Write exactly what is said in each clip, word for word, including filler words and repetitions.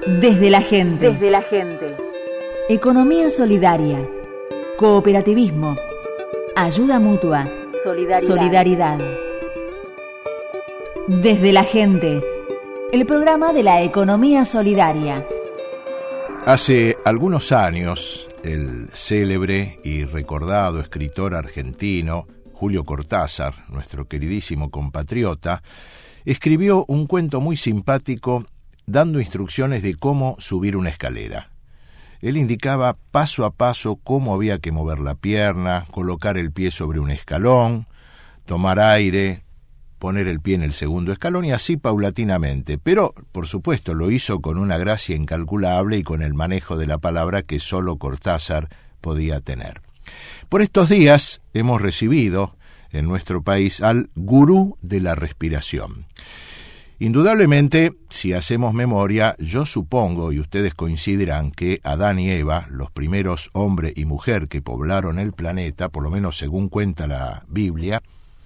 Desde la gente. Desde la gente. Economía solidaria. Cooperativismo. Ayuda mutua. Solidaridad. Solidaridad. Desde la gente. El programa de la economía solidaria. Hace algunos años, el célebre y recordado escritor argentino Julio Cortázar, nuestro queridísimo compatriota, escribió un cuento muy simpático dando instrucciones de cómo subir una escalera. Él indicaba paso a paso cómo había que mover la pierna, colocar el pie sobre un escalón, tomar aire, poner el pie en el segundo escalón y así paulatinamente. Pero, por supuesto, lo hizo con una gracia incalculable y con el manejo de la palabra que solo Cortázar podía tener. Por estos días hemos recibido en nuestro país al gurú de la respiración. Indudablemente, si hacemos memoria, yo supongo, y ustedes coincidirán, que Adán y Eva, los primeros hombre y mujer que poblaron el planeta, por lo menos según cuenta la Biblia,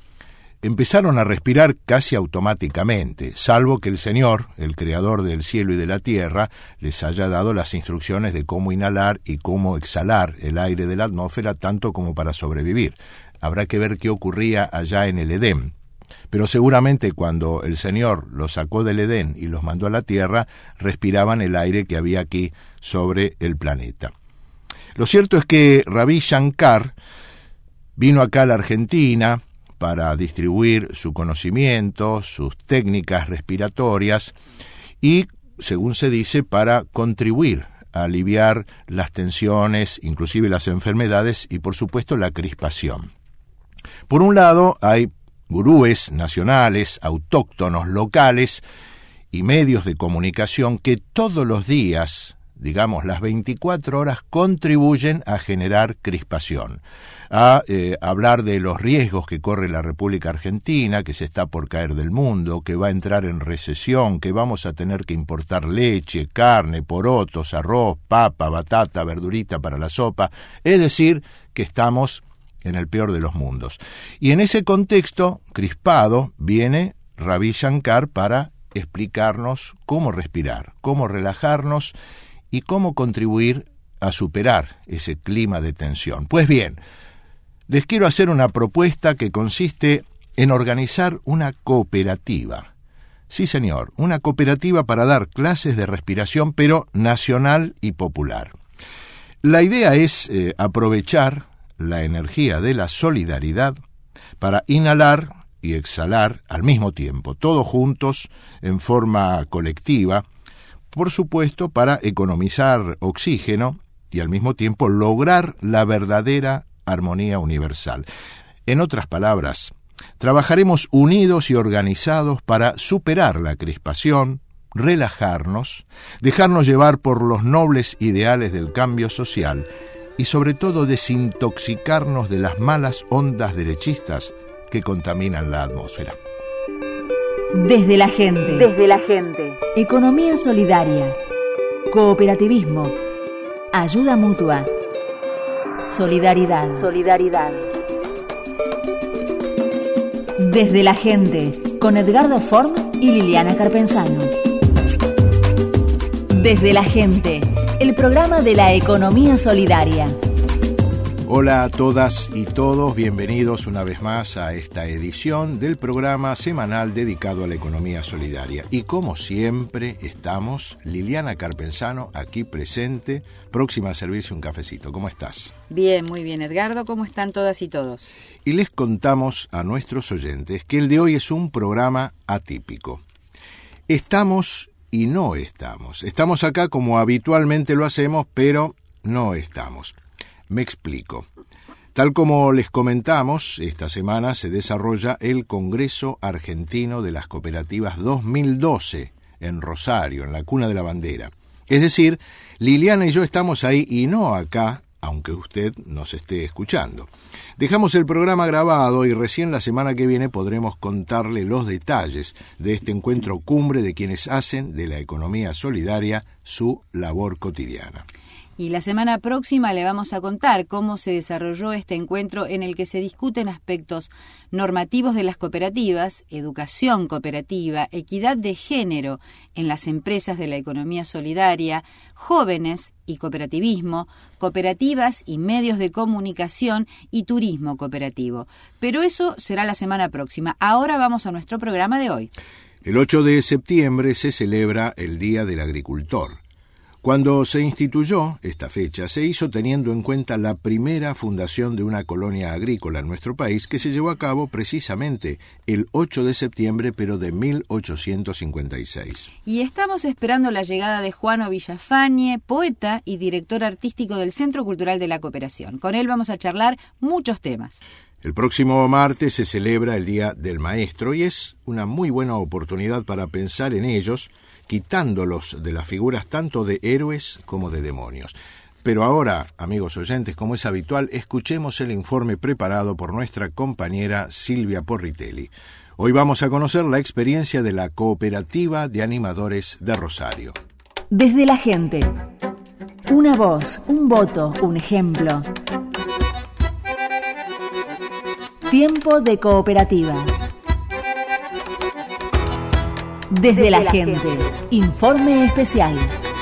empezaron a respirar casi automáticamente, salvo que el Señor, el creador del cielo y de la tierra, les haya dado las instrucciones de cómo inhalar y cómo exhalar el aire de la atmósfera, tanto como para sobrevivir. Habrá que ver qué ocurría allá en el Edén. Pero seguramente cuando el Señor los sacó del Edén y los mandó a la tierra, respiraban el aire que había aquí sobre el planeta. Lo cierto es que Ravi Shankar vino acá a la Argentina para distribuir su conocimiento, sus técnicas respiratorias y, según se dice, para contribuir a aliviar las tensiones, inclusive las enfermedades y, por supuesto, la crispación. Por un lado, hay gurúes nacionales, autóctonos, locales y medios de comunicación que todos los días, digamos las veinticuatro horas, contribuyen a generar crispación, a eh, hablar de los riesgos que corre la República Argentina, que se está por caer del mundo, que va a entrar en recesión, que vamos a tener que importar leche, carne, porotos, arroz, papa, batata, verdurita para la sopa, es decir, que estamos en el peor de los mundos. Y en ese contexto crispado viene Ravi Shankar para explicarnos cómo respirar, cómo relajarnos y cómo contribuir a superar ese clima de tensión. Pues bien, les quiero hacer una propuesta que consiste en organizar una cooperativa. Sí, señor, una cooperativa para dar clases de respiración, pero nacional y popular. La idea es eh, aprovechar la energía de la solidaridad para inhalar y exhalar al mismo tiempo, todos juntos, en forma colectiva, por supuesto para economizar oxígeno y al mismo tiempo lograr la verdadera armonía universal. En otras palabras, trabajaremos unidos y organizados para superar la crispación, relajarnos, dejarnos llevar por los nobles ideales del cambio social y sobre todo desintoxicarnos de las malas ondas derechistas que contaminan la atmósfera. Desde la gente. Desde la gente. Economía solidaria. Cooperativismo. Ayuda mutua. Solidaridad. Solidaridad. Desde la gente, con Edgardo Form y Liliana Carpenzano. Desde la gente, el programa de la economía solidaria. Hola a todas y todos, bienvenidos una vez más a esta edición del programa semanal dedicado a la economía solidaria. Y como siempre estamos, Liliana Carpenzano aquí presente, próxima a servirse un cafecito. ¿Cómo estás? Bien, muy bien, Edgardo. ¿Cómo están todas y todos? Y les contamos a nuestros oyentes que el de hoy es un programa atípico. Estamos y no estamos. Estamos acá como habitualmente lo hacemos, pero no estamos. Me explico. Tal como les comentamos, esta semana se desarrolla el Congreso Argentino de las Cooperativas dos mil doce en Rosario, en la Cuna de la Bandera. Es decir, Liliana y yo estamos ahí y no acá, aunque usted nos esté escuchando. Dejamos el programa grabado y recién la semana que viene podremos contarle los detalles de este encuentro cumbre de quienes hacen de la economía solidaria su labor cotidiana. Y la semana próxima le vamos a contar cómo se desarrolló este encuentro en el que se discuten aspectos normativos de las cooperativas, educación cooperativa, equidad de género en las empresas de la economía solidaria, jóvenes y cooperativismo, cooperativas y medios de comunicación y turismo cooperativo. Pero eso será la semana próxima. Ahora vamos a nuestro programa de hoy. El ocho de septiembre se celebra el Día del Agricultor. Cuando se instituyó esta fecha, se hizo teniendo en cuenta la primera fundación de una colonia agrícola en nuestro país, que se llevó a cabo precisamente el ocho de septiembre, pero de mil ochocientos cincuenta y seis. Y estamos esperando la llegada de Juano Villafañe, poeta y director artístico del Centro Cultural de la Cooperación. Con él vamos a charlar muchos temas. El próximo martes se celebra el Día del Maestro y es una muy buena oportunidad para pensar en ellos, quitándolos de las figuras tanto de héroes como de demonios. Pero ahora, amigos oyentes, como es habitual, escuchemos el informe preparado por nuestra compañera Silvia Porritelli. Hoy vamos a conocer la experiencia de la Cooperativa de Animadores de Rosario. Desde la gente. Una voz, un voto, un ejemplo. Tiempo de cooperativas. Desde, Desde la, la gente. gente. Informe especial.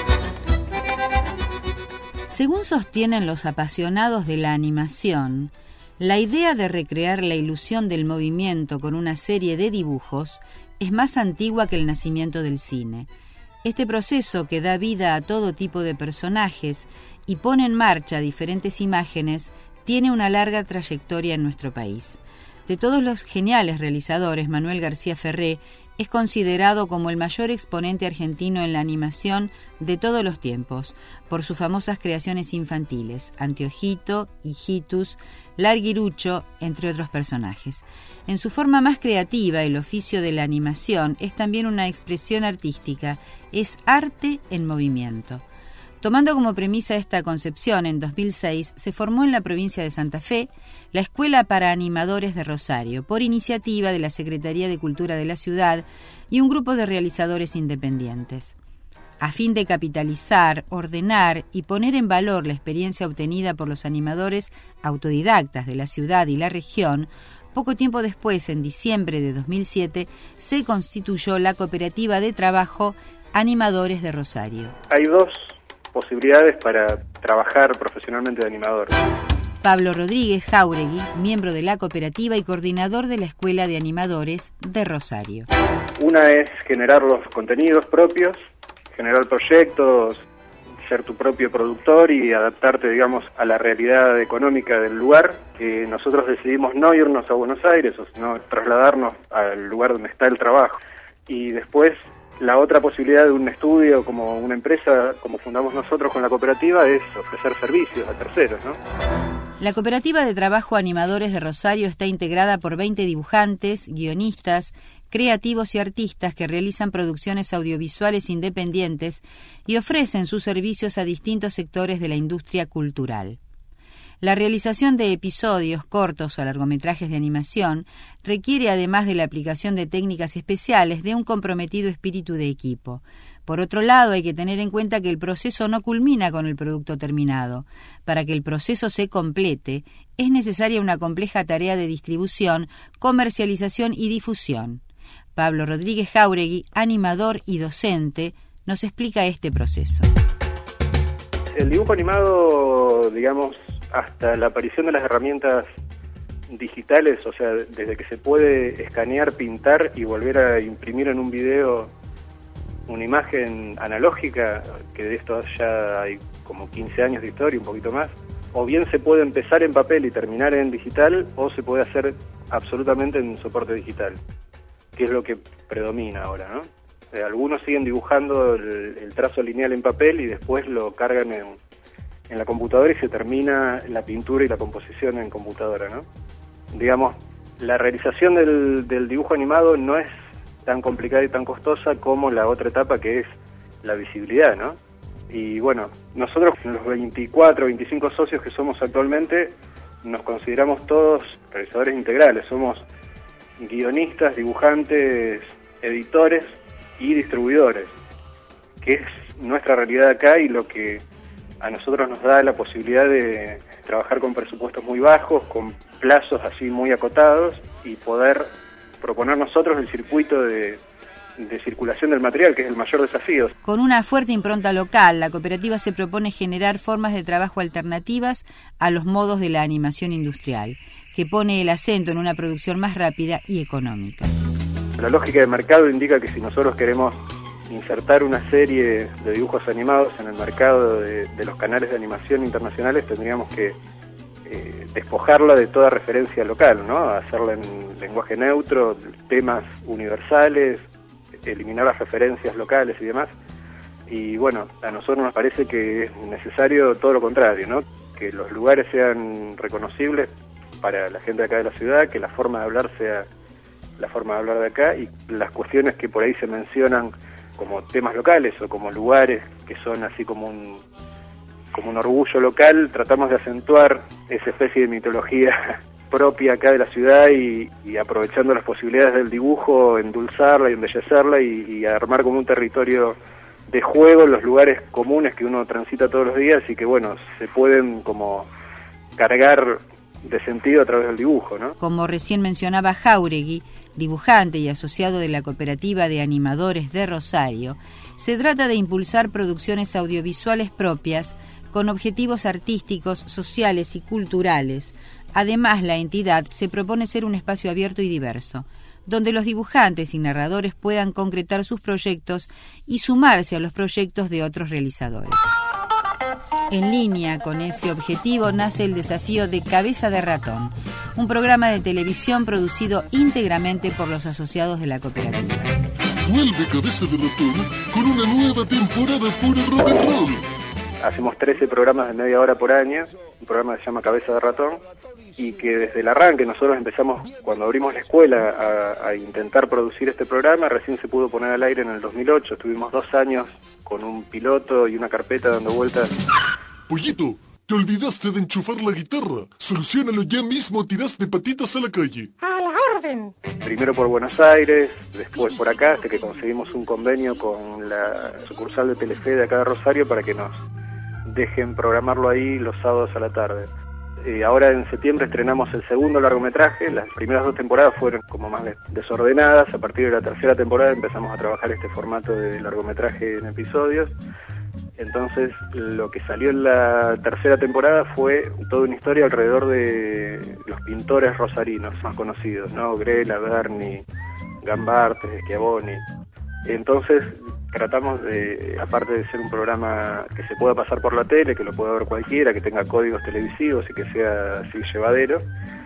Según sostienen los apasionados de la animación, la idea de recrear la ilusión del movimiento con una serie de dibujos es más antigua que el nacimiento del cine. Este proceso, que da vida a todo tipo de personajes y pone en marcha diferentes imágenes, tiene una larga trayectoria en nuestro país. De todos los geniales realizadores, Manuel García Ferré es considerado como el mayor exponente argentino en la animación de todos los tiempos, por sus famosas creaciones infantiles, Anteojito, Hijitus, Larguirucho, entre otros personajes. En su forma más creativa, el oficio de la animación es también una expresión artística, es arte en movimiento. Tomando como premisa esta concepción, en dos mil seis se formó en la provincia de Santa Fe la Escuela para Animadores de Rosario, por iniciativa de la Secretaría de Cultura de la ciudad y un grupo de realizadores independientes. A fin de capitalizar, ordenar y poner en valor la experiencia obtenida por los animadores autodidactas de la ciudad y la región, poco tiempo después, en diciembre de dos mil siete, se constituyó la Cooperativa de Trabajo Animadores de Rosario. Hay dos posibilidades para trabajar profesionalmente de animador. Pablo Rodríguez Jáuregui, miembro de la cooperativa y coordinador de la Escuela de Animadores de Rosario. Una es generar los contenidos propios, generar proyectos, ser tu propio productor y adaptarte, digamos, a la realidad económica del lugar, que nosotros decidimos no irnos a Buenos Aires, o sino trasladarnos al lugar donde está el trabajo. Y después, la otra posibilidad de un estudio como una empresa, como fundamos nosotros con la cooperativa, es ofrecer servicios a terceros, ¿no? La Cooperativa de Trabajo Animadores de Rosario está integrada por veinte dibujantes, guionistas, creativos y artistas que realizan producciones audiovisuales independientes y ofrecen sus servicios a distintos sectores de la industria cultural. La realización de episodios cortos o largometrajes de animación requiere, además de la aplicación de técnicas especiales, de un comprometido espíritu de equipo. Por otro lado, hay que tener en cuenta que el proceso no culmina con el producto terminado. Para que el proceso se complete, es necesaria una compleja tarea de distribución, comercialización y difusión. Pablo Rodríguez Jáuregui, animador y docente, nos explica este proceso. El dibujo animado, digamos, hasta la aparición de las herramientas digitales, o sea, desde que se puede escanear, pintar y volver a imprimir en un video una imagen analógica, que de esto ya hay como quince años de historia, un poquito más, o bien se puede empezar en papel y terminar en digital, o se puede hacer absolutamente en soporte digital, que es lo que predomina ahora, ¿no? Eh, algunos siguen dibujando el, el trazo lineal en papel y después lo cargan en, en la computadora y se termina la pintura y la composición en computadora, ¿no? Digamos, la realización del, del dibujo animado no es tan complicada y tan costosa como la otra etapa, que es la visibilidad, ¿no? Y bueno, nosotros, los veinticuatro, veinticinco socios que somos actualmente, nos consideramos todos realizadores integrales. Somos guionistas, dibujantes, editores y distribuidores, que es nuestra realidad acá y lo que a nosotros nos da la posibilidad de trabajar con presupuestos muy bajos, con plazos así muy acotados y poder proponer nosotros el circuito de, de circulación del material, que es el mayor desafío. Con una fuerte impronta local, la cooperativa se propone generar formas de trabajo alternativas a los modos de la animación industrial, que pone el acento en una producción más rápida y económica. La lógica de mercado indica que si nosotros queremos insertar una serie de dibujos animados en el mercado de, de los canales de animación internacionales, tendríamos que eh, despojarla de toda referencia local, ¿no? Hacerla en lenguaje neutro, temas universales, eliminar las referencias locales y demás. Y bueno, a nosotros nos parece que es necesario todo lo contrario, ¿no? Que los lugares sean reconocibles para la gente de acá de la ciudad, que la forma de hablar sea la forma de hablar de acá, y las cuestiones que por ahí se mencionan como temas locales o como lugares que son así como un como un orgullo local, tratamos de acentuar esa especie de mitología propia acá de la ciudad y, y aprovechando las posibilidades del dibujo, endulzarla y embellecerla y, y armar como un territorio de juego en los lugares comunes que uno transita todos los días y que bueno, se pueden como cargar de sentido a través del dibujo, ¿no? Como recién mencionaba Jáuregui, dibujante y asociado de la Cooperativa de Animadores de Rosario, se trata de impulsar producciones audiovisuales propias con objetivos artísticos, sociales y culturales. Además, la entidad se propone ser un espacio abierto y diverso, donde los dibujantes y narradores puedan concretar sus proyectos y sumarse a los proyectos de otros realizadores. En línea con ese objetivo nace el desafío de Cabeza de Ratón, un programa de televisión producido íntegramente por los asociados de la cooperativa. Vuelve Cabeza de Ratón con una nueva temporada de puro rock and roll. Hacemos trece programas de media hora por año, un programa que se llama Cabeza de Ratón, y que desde el arranque nosotros empezamos, cuando abrimos la escuela, a, a intentar producir este programa. Recién se pudo poner al aire en el dos mil ocho, estuvimos dos años con un piloto y una carpeta dando vueltas. Pollito, te olvidaste de enchufar la guitarra. Soluciónalo ya mismo, tirás de patitas a la calle. ¡A la orden! Primero por Buenos Aires, después por acá, hasta que conseguimos un convenio con la sucursal de Telefe de acá de Rosario para que nos dejen programarlo ahí los sábados a la tarde. Eh, ahora en septiembre estrenamos el segundo largometraje. Las primeras dos temporadas fueron como más desordenadas. A partir de la tercera temporada empezamos a trabajar este formato de largometraje en episodios. Entonces lo que salió en la tercera temporada fue toda una historia alrededor de los pintores rosarinos más conocidos, ¿no? Grela, Berni, Gambartes, Schiavoni. Entonces tratamos de, aparte de ser un programa que se pueda pasar por la tele, que lo pueda ver cualquiera, que tenga códigos televisivos y que sea así llevadero,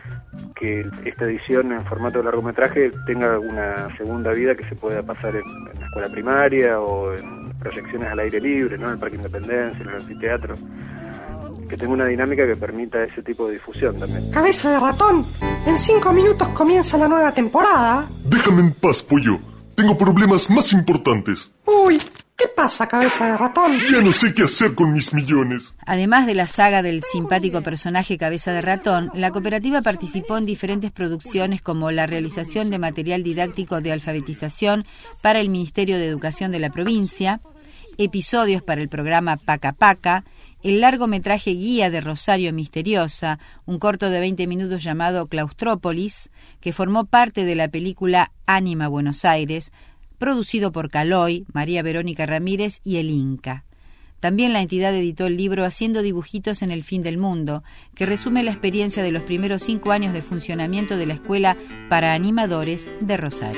que esta edición en formato de largometraje tenga una segunda vida que se pueda pasar en, en la escuela primaria o en proyecciones al aire libre, ¿no? En el Parque Independencia, en el anfiteatro, que tenga una dinámica que permita ese tipo de difusión también. Cabeza de Ratón, en cinco minutos comienza la nueva temporada. Déjame en paz, pollo. Tengo problemas más importantes. Uy, ¿qué pasa, Cabeza de Ratón? Ya no sé qué hacer con mis millones. Además de la saga del simpático personaje Cabeza de Ratón, la cooperativa participó en diferentes producciones como la realización de material didáctico de alfabetización para el Ministerio de Educación de la provincia, episodios para el programa Paca Paca, el largometraje Guía de Rosario Misteriosa, un corto de veinte minutos llamado Claustrópolis, que formó parte de la película Ánima Buenos Aires, producido por Caloi, María Verónica Ramírez y El Inca. También la entidad editó el libro Haciendo dibujitos en el fin del mundo, que resume la experiencia de los primeros cinco años de funcionamiento de la Escuela para Animadores de Rosario.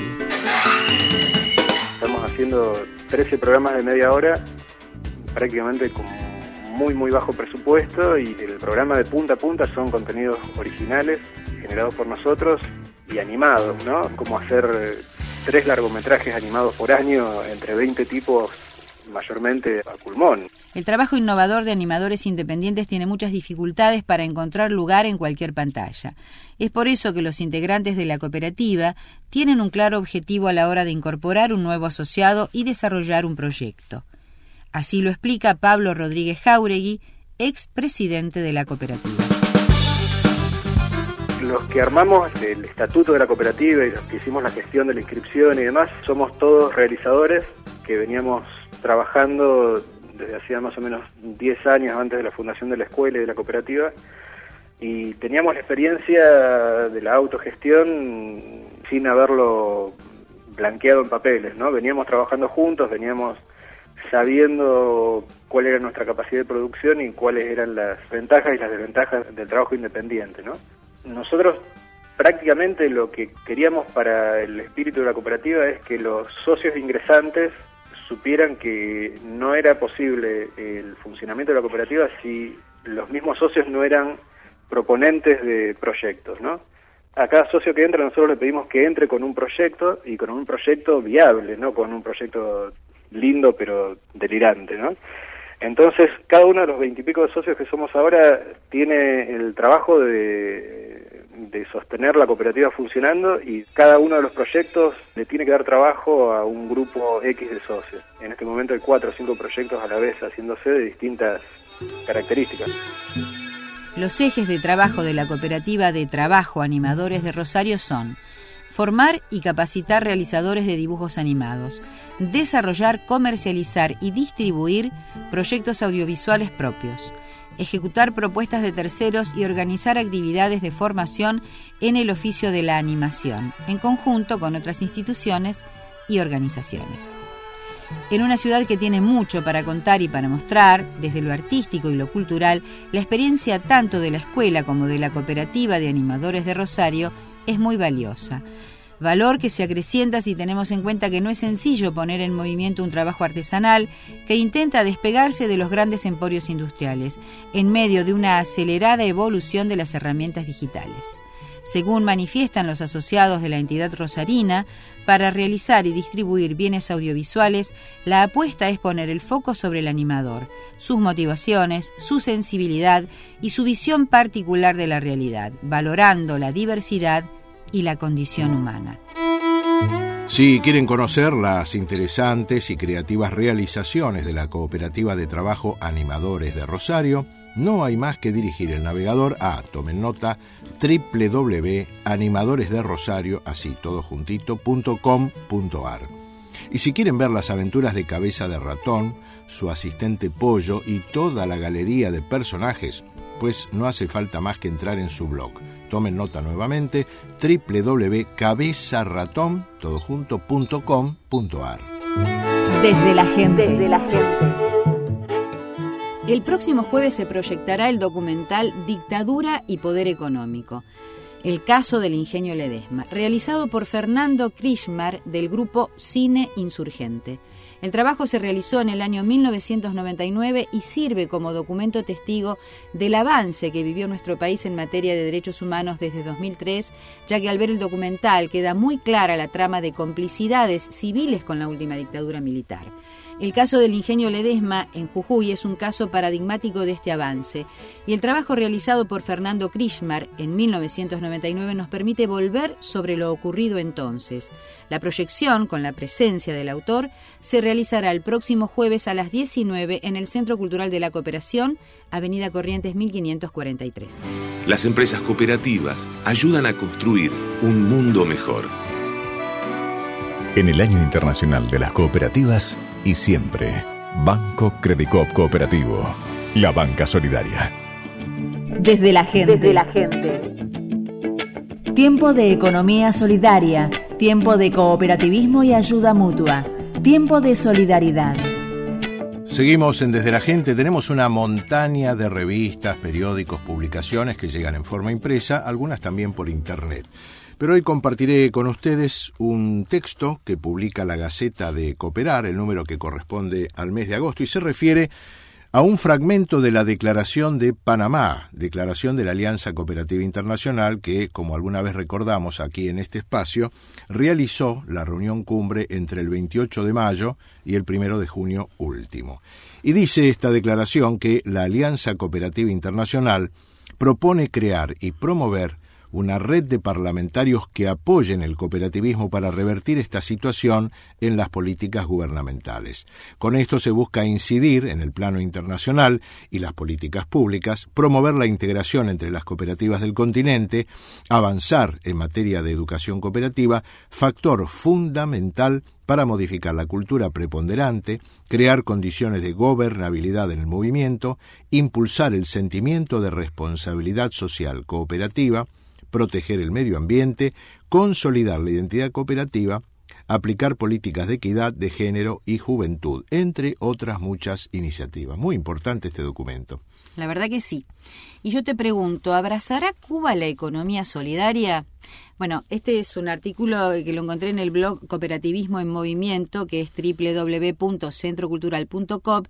Estamos haciendo trece programas de media hora, prácticamente con muy muy bajo presupuesto, y el programa de punta a punta son contenidos originales generados por nosotros y animados, ¿no? Como hacer eh, tres largometrajes animados por año entre veinte tipos, mayormente a pulmón. El trabajo innovador de animadores independientes tiene muchas dificultades para encontrar lugar en cualquier pantalla. Es por eso que los integrantes de la cooperativa tienen un claro objetivo a la hora de incorporar un nuevo asociado y desarrollar un proyecto. Así lo explica Pablo Rodríguez Jáuregui, expresidente de la cooperativa. Los que armamos el estatuto de la cooperativa y los que hicimos la gestión de la inscripción y demás, somos todos realizadores que veníamos trabajando desde hacía más o menos diez años antes de la fundación de la escuela y de la cooperativa, y teníamos la experiencia de la autogestión sin haberlo blanqueado en papeles, ¿no? Veníamos trabajando juntos, veníamos sabiendo cuál era nuestra capacidad de producción y cuáles eran las ventajas y las desventajas del trabajo independiente, ¿no? Nosotros prácticamente lo que queríamos para el espíritu de la cooperativa es que los socios ingresantes supieran que no era posible el funcionamiento de la cooperativa si los mismos socios no eran proponentes de proyectos, ¿no? A cada socio que entra nosotros le pedimos que entre con un proyecto y con un proyecto viable, no con un proyecto lindo pero delirante, ¿no? Entonces cada uno de los veintipico de socios que somos ahora tiene el trabajo de, de sostener la cooperativa funcionando, y cada uno de los proyectos le tiene que dar trabajo a un grupo X de socios. En este momento hay cuatro o cinco proyectos a la vez haciéndose de distintas características. Los ejes de trabajo de la Cooperativa de Trabajo Animadores de Rosario son: formar y capacitar realizadores de dibujos animados, desarrollar, comercializar y distribuir proyectos audiovisuales propios, ejecutar propuestas de terceros y organizar actividades de formación en el oficio de la animación, en conjunto con otras instituciones y organizaciones. En una ciudad que tiene mucho para contar y para mostrar, desde lo artístico y lo cultural, la experiencia tanto de la escuela como de la Cooperativa de Animadores de Rosario es muy valiosa. Valor que se acrecienta si tenemos en cuenta que no es sencillo poner en movimiento un trabajo artesanal que intenta despegarse de los grandes emporios industriales, en medio de una acelerada evolución de las herramientas digitales. Según manifiestan los asociados de la entidad rosarina, para realizar y distribuir bienes audiovisuales, la apuesta es poner el foco sobre el animador, sus motivaciones, su sensibilidad y su visión particular de la realidad, valorando la diversidad y la condición humana. Si quieren conocer las interesantes y creativas realizaciones de la Cooperativa de Trabajo Animadores de Rosario, no hay más que dirigir el navegador a, tomen nota, doble u doble u doble u punto animadores de rosario, así todo juntito, punto com punto ar. Y si quieren ver las aventuras de Cabeza de Ratón, su asistente Pollo y toda la galería de personajes, pues no hace falta más que entrar en su blog. Tomen nota nuevamente, doble u doble u doble u punto cabeza ratón, todo junto, punto com punto ar. Desde la gente. Desde la gente. El próximo jueves se proyectará el documental Dictadura y Poder Económico, el caso del Ingenio Ledesma, realizado por Fernando Krishmar del grupo Cine Insurgente. El trabajo se realizó en el año mil novecientos noventa y nueve y sirve como documento testigo del avance que vivió nuestro país en materia de derechos humanos desde dos mil tres, ya que al ver el documental queda muy clara la trama de complicidades civiles con la última dictadura militar. El caso del Ingenio Ledesma en Jujuy es un caso paradigmático de este avance, y el trabajo realizado por Fernando Krishmar en mil novecientos noventa y nueve nos permite volver sobre lo ocurrido entonces. La proyección, con la presencia del autor, se realizará el próximo jueves a las diecinueve en el Centro Cultural de la Cooperación, Avenida Corrientes mil quinientos cuarenta y tres. Las empresas cooperativas ayudan a construir un mundo mejor. En el Año Internacional de las Cooperativas y siempre, Banco Credicop Cooperativo, la banca solidaria. Desde la gente. Desde la gente. Tiempo de economía solidaria, tiempo de cooperativismo y ayuda mutua, tiempo de solidaridad. Seguimos en Desde la Gente. Tenemos una montaña de revistas, periódicos, publicaciones que llegan en forma impresa, algunas también por internet. Pero hoy compartiré con ustedes un texto que publica la Gaceta de Cooperar, el número que corresponde al mes de agosto, y se refiere a un fragmento de la Declaración de Panamá, Declaración de la Alianza Cooperativa Internacional, que, como alguna vez recordamos aquí en este espacio, realizó la reunión cumbre entre el veintiocho de mayo y el primero de junio último. Y dice esta declaración que la Alianza Cooperativa Internacional propone crear y promover una red de parlamentarios que apoyen el cooperativismo para revertir esta situación en las políticas gubernamentales. Con esto se busca incidir en el plano internacional y las políticas públicas, promover la integración entre las cooperativas del continente, avanzar en materia de educación cooperativa, factor fundamental para modificar la cultura preponderante, crear condiciones de gobernabilidad en el movimiento, impulsar el sentimiento de responsabilidad social cooperativa, proteger el medio ambiente, consolidar la identidad cooperativa, aplicar políticas de equidad de género y juventud, entre otras muchas iniciativas. Muy importante este documento. La verdad que sí. Y yo te pregunto, ¿abrazará Cuba la economía solidaria? Bueno, este es un artículo que lo encontré en el blog Cooperativismo en Movimiento, que es doble u doble u doble u punto centro cultural punto com,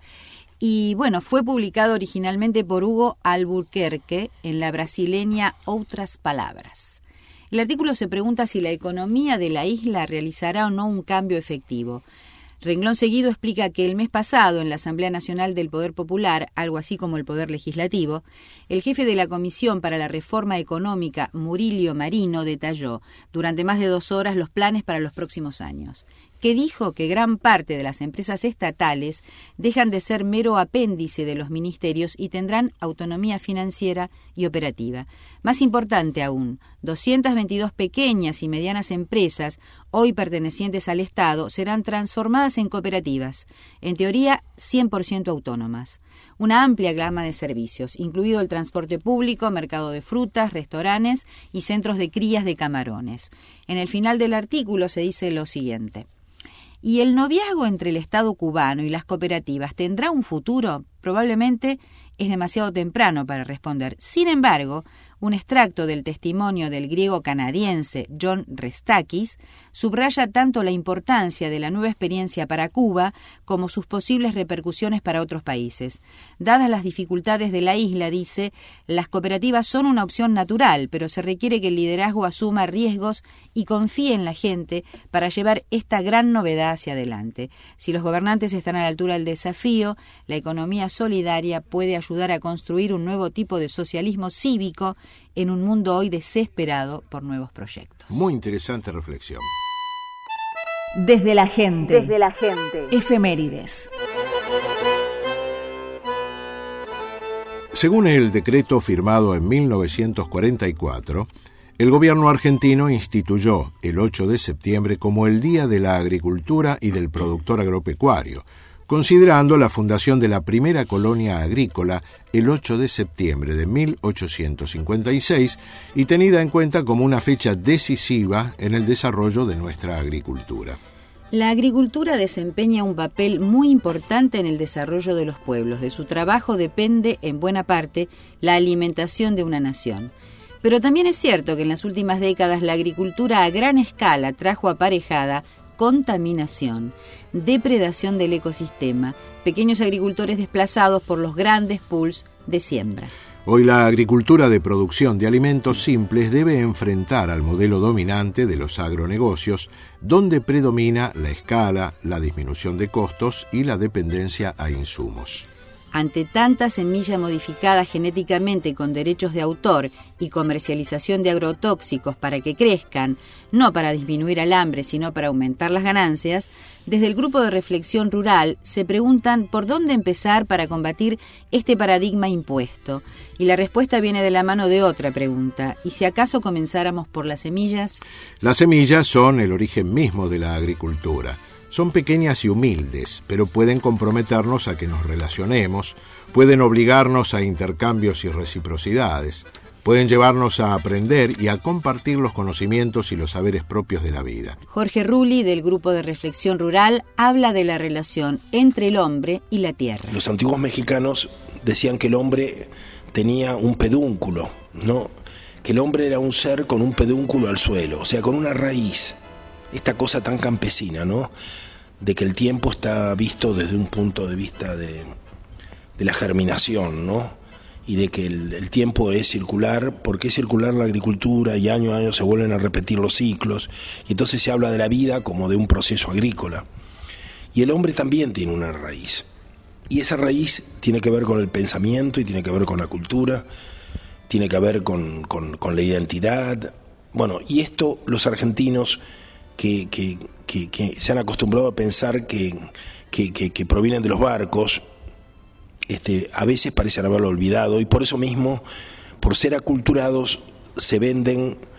y bueno, fue publicado originalmente por Hugo Albuquerque en la brasileña Outras Palabras. El artículo se pregunta si la economía de la isla realizará o no un cambio efectivo. Renglón seguido explica que el mes pasado, en la Asamblea Nacional del Poder Popular, algo así como el Poder Legislativo, el jefe de la Comisión para la Reforma Económica, Murillo Marino, detalló durante más de dos horas los planes para los próximos años, que dijo que gran parte de las empresas estatales dejan de ser mero apéndice de los ministerios y tendrán autonomía financiera y operativa. Más importante aún, doscientas veintidós pequeñas y medianas empresas, hoy pertenecientes al Estado, serán transformadas en cooperativas, en teoría cien por ciento autónomas. Una amplia gama de servicios, incluido el transporte público, mercado de frutas, restaurantes y centros de crías de camarones. En el final del artículo se dice lo siguiente: ¿y el noviazgo entre el Estado cubano y las cooperativas tendrá un futuro? Probablemente es demasiado temprano para responder. Sin embargo, un extracto del testimonio del griego canadiense John Restakis subraya tanto la importancia de la nueva experiencia para Cuba como sus posibles repercusiones para otros países. Dadas las dificultades de la isla, dice, las cooperativas son una opción natural, pero se requiere que el liderazgo asuma riesgos y confíe en la gente para llevar esta gran novedad hacia adelante. Si los gobernantes están a la altura del desafío, la economía solidaria puede ayudar a construir un nuevo tipo de socialismo cívico en un mundo hoy desesperado por nuevos proyectos. Muy interesante reflexión. Desde la gente. Desde la gente. Efemérides. Según el decreto firmado en mil novecientos cuarenta y cuatro, el gobierno argentino instituyó el ocho de septiembre como el Día de la Agricultura y del Productor Agropecuario, considerando la fundación de la primera colonia agrícola el ocho de septiembre de mil ochocientos cincuenta y seis y tenida en cuenta como una fecha decisiva en el desarrollo de nuestra agricultura. La agricultura desempeña un papel muy importante en el desarrollo de los pueblos. De su trabajo depende, en buena parte, la alimentación de una nación. Pero también es cierto que en las últimas décadas la agricultura a gran escala trajo aparejada contaminación, depredación del ecosistema, pequeños agricultores desplazados por los grandes pools de siembra. Hoy la agricultura de producción de alimentos simples debe enfrentar al modelo dominante de los agronegocios, donde predomina la escala, la disminución de costos y la dependencia a insumos. Ante tanta semilla modificada genéticamente con derechos de autor y comercialización de agrotóxicos para que crezcan, no para disminuir el hambre, sino para aumentar las ganancias, desde el Grupo de Reflexión Rural se preguntan por dónde empezar para combatir este paradigma impuesto. Y la respuesta viene de la mano de otra pregunta: ¿y si acaso comenzáramos por las semillas? Las semillas son el origen mismo de la agricultura. Son pequeñas y humildes, pero pueden comprometernos a que nos relacionemos, pueden obligarnos a intercambios y reciprocidades, pueden llevarnos a aprender y a compartir los conocimientos y los saberes propios de la vida. Jorge Rulli, del Grupo de Reflexión Rural, habla de la relación entre el hombre y la tierra. Los antiguos mexicanos decían que el hombre tenía un pedúnculo, ¿no? Que el hombre era un ser con un pedúnculo al suelo, o sea, con una raíz. Esta cosa tan campesina, ¿no? De que el tiempo está visto desde un punto de vista de, de la germinación, ¿no? Y de que el, el tiempo es circular, porque es circular la agricultura y año a año se vuelven a repetir los ciclos, y entonces se habla de la vida como de un proceso agrícola. Y el hombre también tiene una raíz, y esa raíz tiene que ver con el pensamiento y tiene que ver con la cultura, tiene que ver con, con, con la identidad. Bueno, y esto los argentinos Que, que, que, que se han acostumbrado a pensar que, que, que, que provienen de los barcos, este, a veces parecen haberlo olvidado, y por eso mismo, por ser aculturados, se venden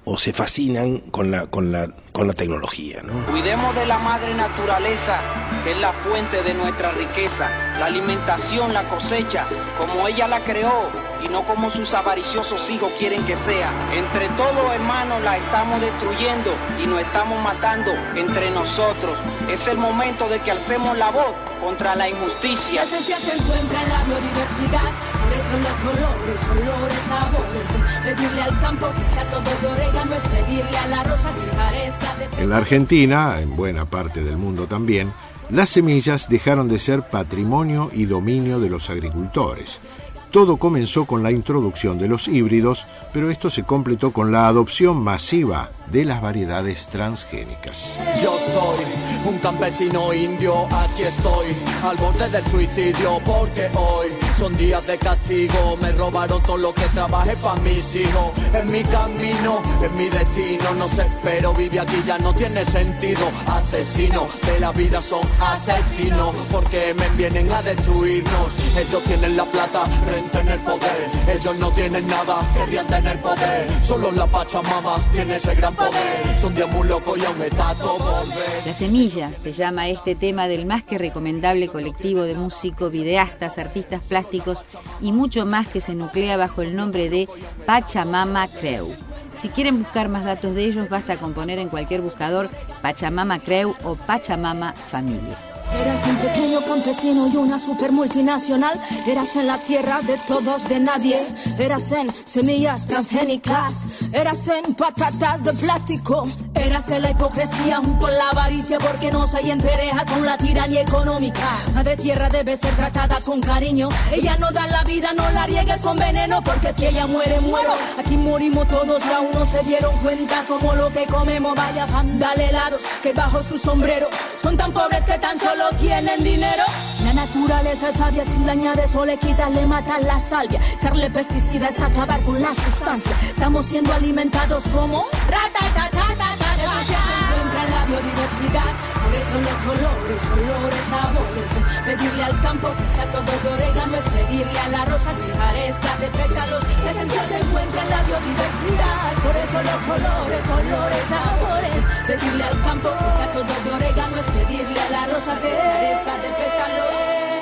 o se fascinan con la, con la, con la tecnología, ¿no? Cuidemos de la madre naturaleza, que es la fuente de nuestra riqueza, la alimentación, la cosecha, como ella la creó y no como sus avariciosos hijos quieren que sea. Entre todos, hermanos, la estamos destruyendo y nos estamos matando entre nosotros. Es el momento de que alcemos la voz contra la injusticia. La esencia se encuentra en la biodiversidad, por eso los colores, olores, sabores. Pedirle al campo que sea todo de orégano es pedirle a la rosa que carezca de... En la Argentina, en buena parte del mundo también, las semillas dejaron de ser patrimonio y dominio de los agricultores. Todo comenzó con la introducción de los híbridos, pero esto se completó con la adopción masiva de las variedades transgénicas. Yo soy un campesino indio, aquí estoy, al borde del suicidio, porque hoy son días de castigo. Me robaron todo lo que trabajé para mis hijos. Es mi camino, es mi destino, no sé, pero vivir aquí ya no tiene sentido. Asesinos de la vida son asesinos, porque me vienen a destruirnos. Ellos tienen la plata, tener poder, ellos no tienen nada, querían tener poder, solo la Pachamama tiene ese gran poder, son días muy locos y aún está todo volver. La Semilla se llama este tema del más que recomendable colectivo de músicos, videastas, artistas plásticos y mucho más que se nuclea bajo el nombre de Pachamama Creu. Si quieren buscar más datos de ellos, basta con poner en cualquier buscador Pachamama Creu o Pachamama Familia. Eras un pequeño campesino y una super multinacional. Eras en la tierra de todos, de nadie. Eras en semillas transgénicas. Eras en patatas de plástico. Eras en la hipocresía junto a la avaricia, porque no hay entrerejas son la tiranía económica. La de tierra debe ser tratada con cariño. Ella no da la vida, no la riegues con veneno, porque si ella muere, muero. Aquí morimos todos y aún no se dieron cuenta. Somos lo que comemos, vaya pan, dale helados, que bajo su sombrero son tan pobres que tan solo tienen dinero. La naturaleza es sabia, si le añades o le quitas, le matas la salvia. Echarle pesticidas es acabar con la sustancia. Estamos siendo alimentados como ratatatatata. La esencia se encuentra en la biodiversidad, por eso los colores, olores, sabores. Pedirle al campo que sea todo de orégano es pedirle a la rosa que carezca de pétalos. La esencia se encuentra en la biodiversidad, por eso los colores, olores, sabores. Pedirle al campo que sea todo de orégano es pedirle a la rosa que carezca de pétalos.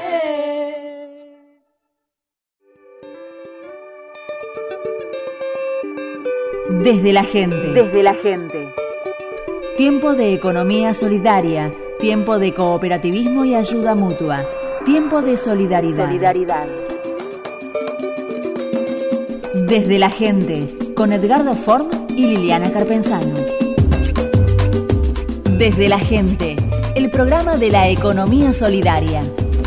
Desde la gente. Desde la gente. Tiempo de economía solidaria, tiempo de cooperativismo y ayuda mutua, tiempo de solidaridad. Solidaridad. Desde la gente, con Edgardo Form y Liliana Carpenzano. Desde la gente, el programa de la economía solidaria.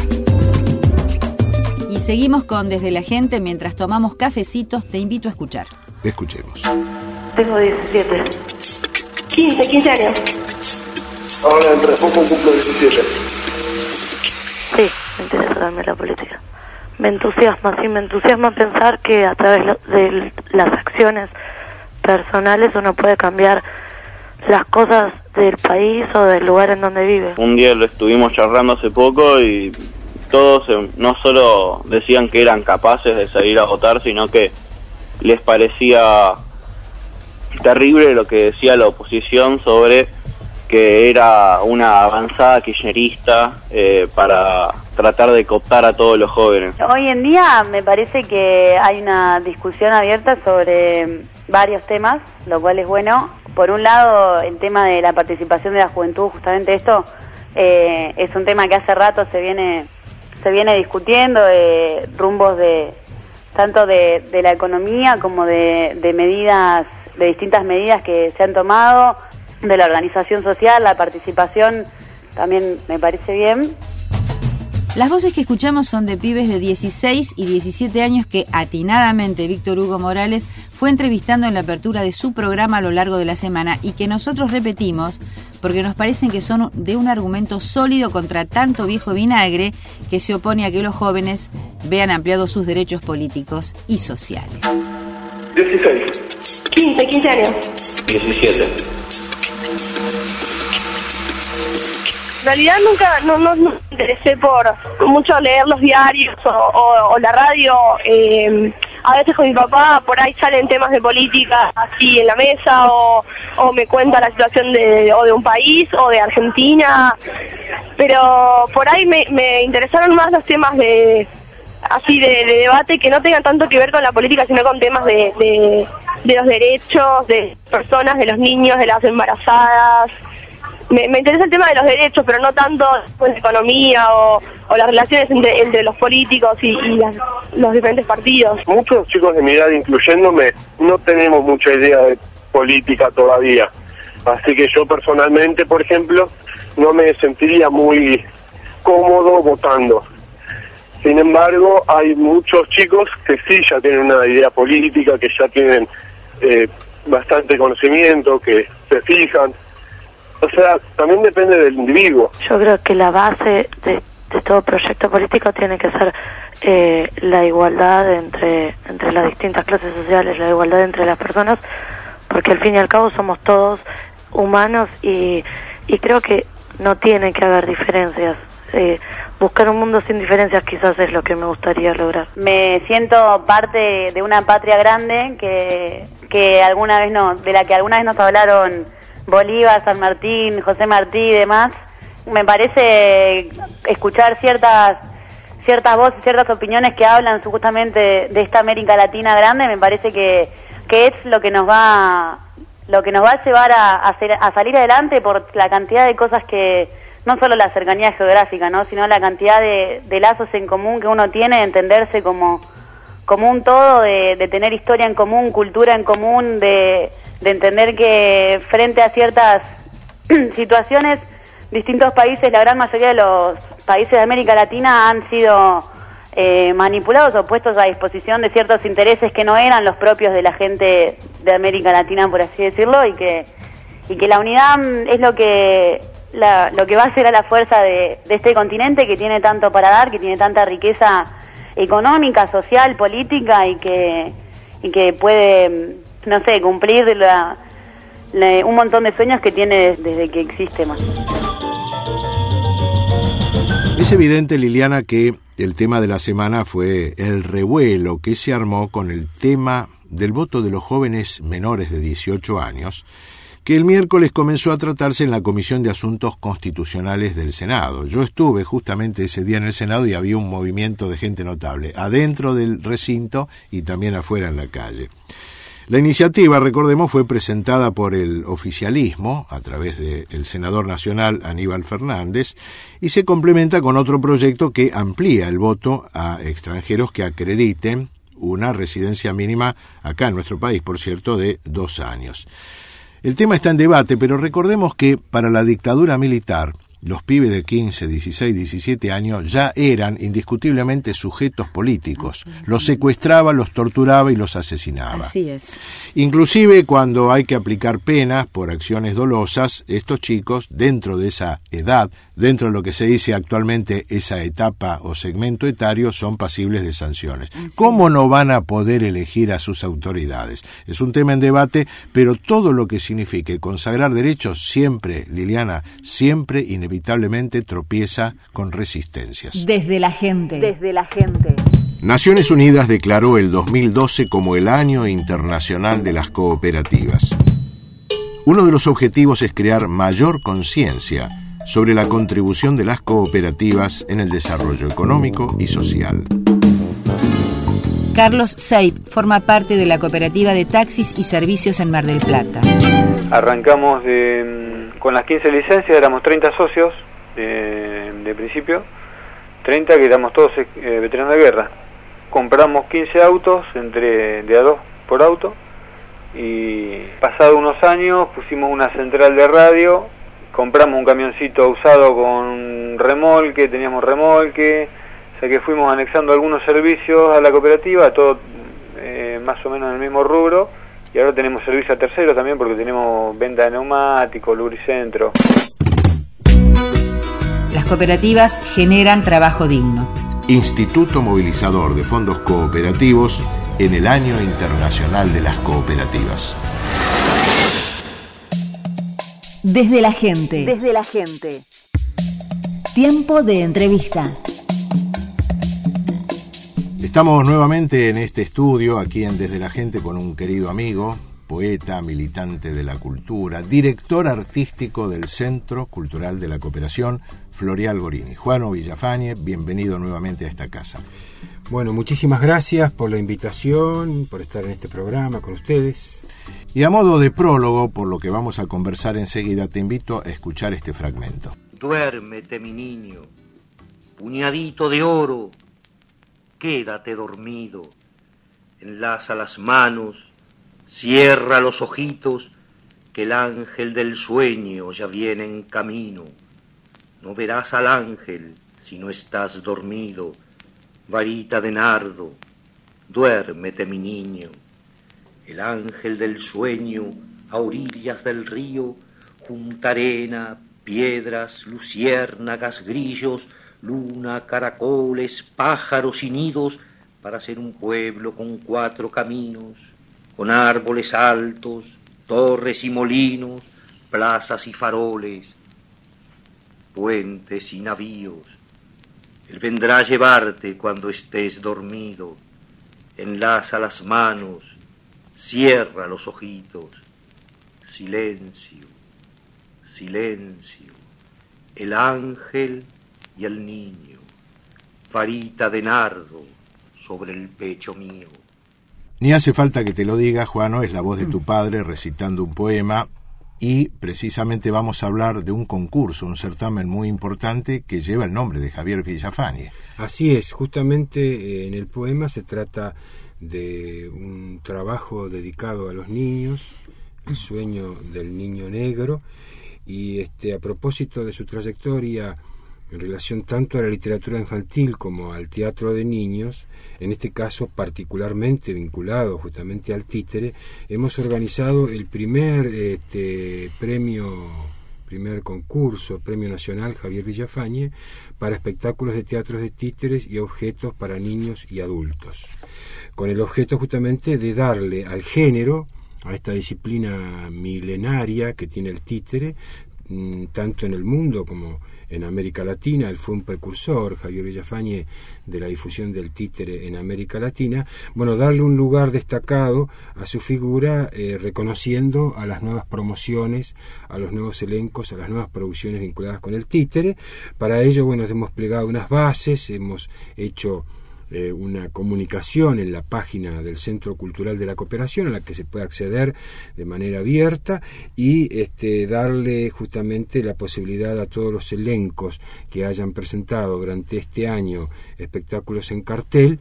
Y seguimos con Desde la gente mientras tomamos cafecitos. Te invito a escuchar. Escuchemos. Tengo diecisiete. quince, quince años. Ahora dentro de poco cumplo diecisiete. Sí, me interesa también la política. Me entusiasma, sí, me entusiasma pensar que a través de las acciones personales uno puede cambiar las cosas del país o del lugar en donde vive. Un día lo estuvimos charlando hace poco y todos eh, no solo decían que eran capaces de salir a votar, sino que les parecía terrible lo que decía la oposición sobre que era una avanzada kirchnerista eh, para tratar de cooptar a todos los jóvenes. Hoy en día me parece que hay una discusión abierta sobre varios temas, lo cual es bueno. Por un lado, el tema de la participación de la juventud, justamente esto eh, es un tema que hace rato se viene se viene discutiendo, eh, rumbos de tanto de, de la economía como de, de medidas, de distintas medidas que se han tomado, de la organización social, la participación, también me parece bien. Las voces que escuchamos son de pibes de dieciséis y diecisiete años que atinadamente Víctor Hugo Morales fue entrevistando en la apertura de su programa a lo largo de la semana y que nosotros repetimos porque nos parecen que son de un argumento sólido contra tanto viejo vinagre que se opone a que los jóvenes vean ampliados sus derechos políticos y sociales. dieciséis. quince, quince años. diecisiete. En realidad nunca no, no, no me interesé por mucho leer los diarios o, o, o la radio. Eh, a veces con mi papá por ahí salen temas de política así en la mesa, o, o me cuenta la situación de, o de un país o de Argentina, pero por ahí me, me interesaron más los temas de así de, de debate que no tengan tanto que ver con la política, sino con temas de, de, de los derechos de personas, de los niños, de las embarazadas. Me, me interesa el tema de los derechos, pero no tanto pues, economía o, o las relaciones entre, entre los políticos y, y las, los diferentes partidos. Muchos chicos de mi edad, incluyéndome, no tenemos mucha idea de política todavía. Así que yo personalmente, por ejemplo, no me sentiría muy cómodo votando. Sin embargo, hay muchos chicos que sí ya tienen una idea política, que ya tienen eh, bastante conocimiento, que se fijan. O sea, también depende del individuo. Yo creo que la base de, de todo proyecto político tiene que ser eh, la igualdad entre, entre las distintas clases sociales, la igualdad entre las personas, porque al fin y al cabo somos todos humanos y, y creo que no tiene que haber diferencias. Eh, buscar un mundo sin diferencias quizás es lo que me gustaría lograr. Me siento parte de una patria grande que, que alguna vez no, de la que alguna vez nos hablaron Bolívar, San Martín, José Martí y demás. Me parece escuchar ciertas ciertas voces, ciertas opiniones que hablan justamente de esta América Latina grande, me parece que, que es lo que nos va lo que nos va a llevar a, a, hacer, a salir adelante por la cantidad de cosas que no solo la cercanía geográfica, ¿no? Sino la cantidad de, de lazos en común que uno tiene, de entenderse como, como un todo, de, de tener historia en común, cultura en común, de, de entender que frente a ciertas situaciones, distintos países, la gran mayoría de los países de América Latina han sido eh, manipulados o puestos a disposición de ciertos intereses que no eran los propios de la gente de América Latina, por así decirlo, y que, y que la unidad es lo que... La, lo que va a ser a la fuerza de, de este continente que tiene tanto para dar, que tiene tanta riqueza económica, social, política y que y que puede, no sé, cumplir la, la, un montón de sueños que tiene desde, desde que existe más. Es evidente, Liliana, que el tema de la semana fue el revuelo que se armó con el tema del voto de los jóvenes menores de dieciocho años, que el miércoles comenzó a tratarse en la Comisión de Asuntos Constitucionales del Senado. Yo estuve justamente ese día en el Senado y había un movimiento de gente notable, adentro del recinto y también afuera en la calle. La iniciativa, recordemos, fue presentada por el oficialismo, a través del senador nacional Aníbal Fernández, y se complementa con otro proyecto que amplía el voto a extranjeros que acrediten una residencia mínima acá en nuestro país, por cierto, de dos años. El tema está en debate, pero recordemos que para la dictadura militar, los pibes de quince, dieciséis, diecisiete años ya eran indiscutiblemente sujetos políticos. Los secuestraba, los torturaba y los asesinaba. Así es. Inclusive cuando hay que aplicar penas por acciones dolosas, estos chicos, dentro de esa edad, dentro de lo que se dice actualmente esa etapa o segmento etario, son pasibles de sanciones. ¿Cómo no van a poder elegir a sus autoridades? Es un tema en debate, pero todo lo que signifique consagrar derechos siempre, Liliana, siempre inevitablemente tropieza con resistencias. Desde la gente. Desde la gente. Naciones Unidas declaró el dos mil doce como el Año Internacional de las Cooperativas. Uno de los objetivos es crear mayor conciencia sobre la contribución de las cooperativas en el desarrollo económico y social. Carlos Seip forma parte de la cooperativa de taxis y servicios en Mar del Plata. Arrancamos de, con las quince licencias, éramos treinta socios de, de principio, treinta que éramos todos eh, veteranos de guerra. Compramos quince autos entre de a dos por auto y pasado unos años pusimos una central de radio, compramos un camioncito usado con remolque, teníamos remolque, o sea que fuimos anexando algunos servicios a la cooperativa, todo eh, más o menos en el mismo rubro, y ahora tenemos servicio a terceros también porque tenemos venta de neumáticos, lubricentro. Las cooperativas generan trabajo digno. Instituto Movilizador de Fondos Cooperativos en el Año Internacional de las Cooperativas. Desde la gente. Desde la gente. Tiempo de entrevista. Estamos nuevamente en este estudio, aquí en Desde la Gente, con un querido amigo, poeta, militante de la cultura, director artístico del Centro Cultural de la Cooperación, Florial Gorini. Juano Villafañe, bienvenido nuevamente a esta casa. Bueno, muchísimas gracias por la invitación, por estar en este programa con ustedes. Y a modo de prólogo, por lo que vamos a conversar enseguida, te invito a escuchar este fragmento. Duérmete, mi niño, puñadito de oro, quédate dormido, enlaza las manos, cierra los ojitos, que el ángel del sueño ya viene en camino. No verás al ángel si no estás dormido, varita de nardo, duérmete, mi niño. El ángel del sueño, a orillas del río, junta arena, piedras, luciérnagas, grillos, luna, caracoles, pájaros y nidos, para ser un pueblo con cuatro caminos, con árboles altos, torres y molinos, plazas y faroles, puentes y navíos. Él vendrá a llevarte cuando estés dormido, enlaza las manos, cierra los ojitos, silencio, silencio, el ángel y el niño, varita de nardo sobre el pecho mío. Ni hace falta que te lo diga, Juano, es la voz de tu padre recitando un poema, y precisamente vamos a hablar de un concurso, un certamen muy importante que lleva el nombre de Javier Villafañe. Así es, justamente en el poema se trata de un trabajo dedicado a los niños, el sueño del niño negro, y este a propósito de su trayectoria en relación tanto a la literatura infantil como al teatro de niños, en este caso particularmente vinculado justamente al títere, hemos organizado el primer este, premio, primer concurso, Premio Nacional Javier Villafañe, para espectáculos de teatros de títeres y objetos para niños y adultos, con el objeto justamente de darle al género, a esta disciplina milenaria que tiene el títere, tanto en el mundo como en América Latina. Él fue un precursor, Javier Villafañe, de la difusión del títere en América Latina. Bueno, darle un lugar destacado a su figura, eh, reconociendo a las nuevas promociones, a los nuevos elencos, a las nuevas producciones vinculadas con el títere. Para ello, bueno, hemos plegado unas bases, hemos hecho Eh, una comunicación en la página del Centro Cultural de la Cooperación, a la que se puede acceder de manera abierta, y este, darle justamente la posibilidad a todos los elencos que hayan presentado durante este año espectáculos en cartel